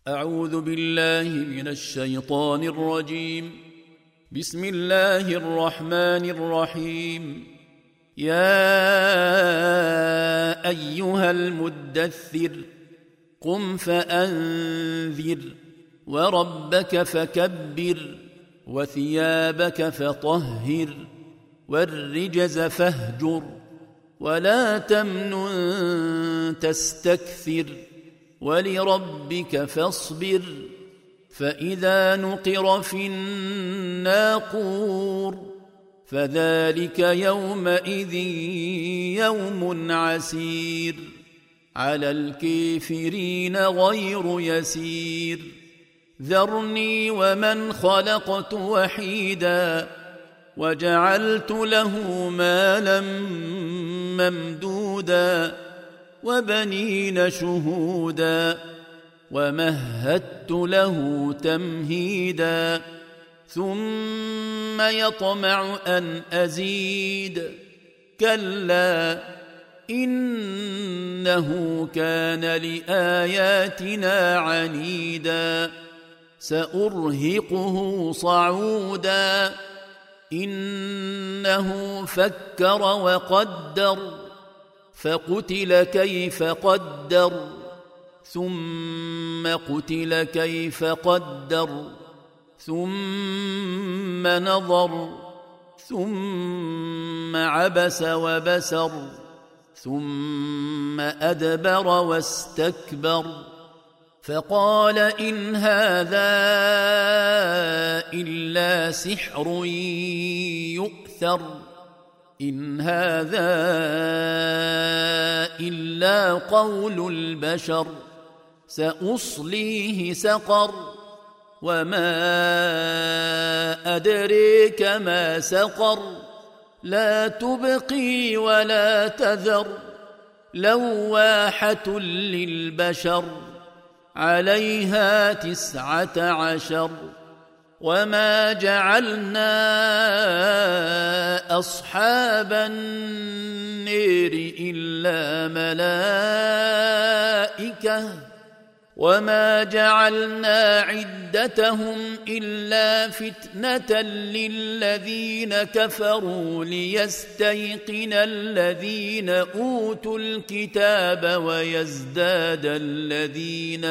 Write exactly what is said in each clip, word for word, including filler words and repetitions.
أعوذ بالله من الشيطان الرجيم. بسم الله الرحمن الرحيم. يا أيها المدثر قم فأنذر وربك فكبر وثيابك فطهر والرجز فاهجر ولا تمنن تستكثر ولربك فاصبر فإذا نقر في الناقور فذلك يومئذ يوم عسير على الكافرين غير يسير. ذرني ومن خلقت وحيدا وجعلت له مالا ممدودا وبنين شهودا ومهدت له تمهيدا ثم يطمع أن أزيد كلا إنه كان لآياتنا عنيدا سأرهقه صعودا إنه فكر وقدر فقتل كيف قدر ثم قتل كيف قدر ثم نظر ثم عبس وبسر ثم أدبر واستكبر فقال إن هذا إلا سحر يؤثر إن هذا إلا قول البشر سأصليه سقر وما أدريك ما سقر لا تبقي ولا تذر لواحة للبشر عليها تسعة عشر وما جعلنا أصحاب النير إلا ملائكة وما جعلنا عدتهم إلا فتنة للذين كفروا ليستيقن الذين أوتوا الكتاب ويزداد الذين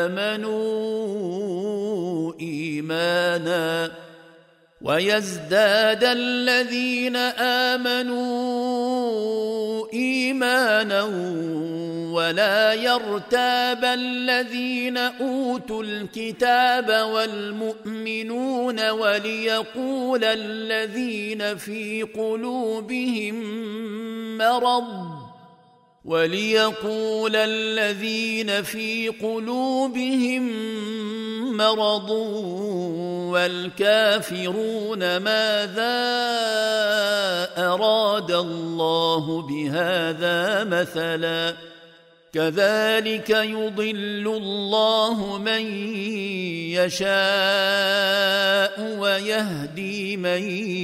آمنوا إيمانا ويزداد الذين آمنوا إيمانا ولا يرتاب الذين أوتوا الكتاب والمؤمنون وليقول الذين في قلوبهم مرض وليقول الذين في قلوبهم مرض والكافرون ماذا أراد الله بهذا مثلا كذلك يضل الله من يشاء ويهدي من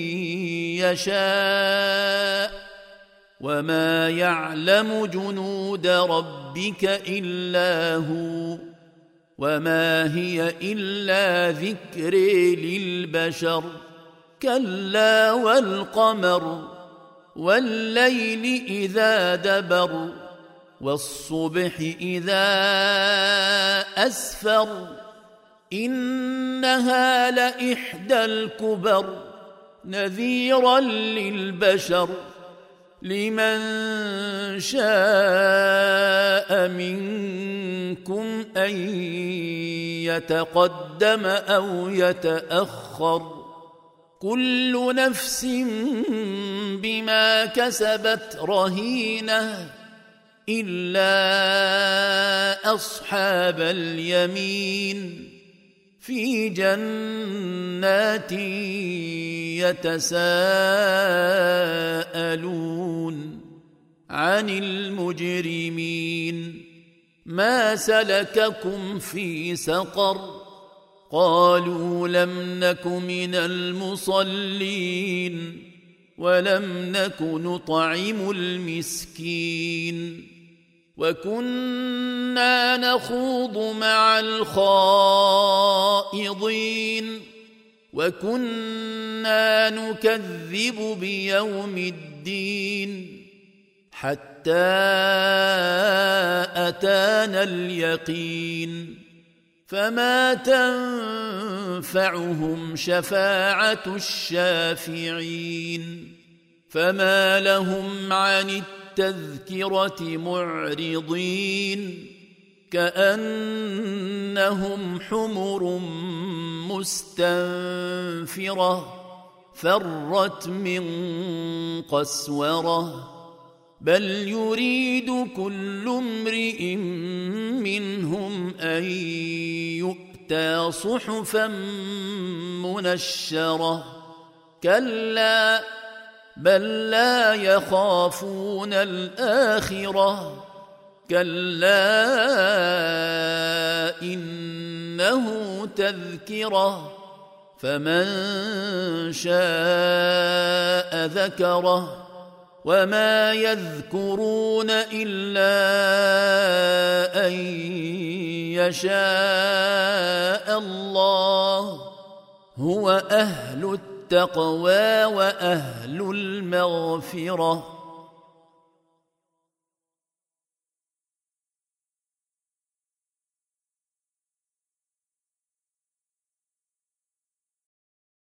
يشاء وما يعلم جنود ربك إلا هو وما هي إلا ذكر للبشر كلا والقمر والليل إذا دبر والصبح إذا أسفر إنها لإحدى الكبر نذيرا للبشر لمن شاء منكم أن يتقدم أو يتأخر كل نفس بما كسبت رهينة إلا أصحاب اليمين في جنات يتساءلون عن المجرمين ما سلككم في سقر قالوا لم نك من المصلين ولم نك نطعم المسكين وكنا نخوض مع الخائضين وكنا نكذب بيوم الدين حتى أتانا اليقين فما تنفعهم شفاعة الشافعين فما لهم عن التذكرة معرضين كأنهم حمر مستنفرة فرت من قسورة بل يريد كل امرئ منهم أن يؤتى صحفا منشرة كلا بل لا يخافون الآخرة كلا إنه تذكرة فمن شاء ذكره وما يذكرون إلا أن يشاء الله هو أهل التقوى وأهل المغفرة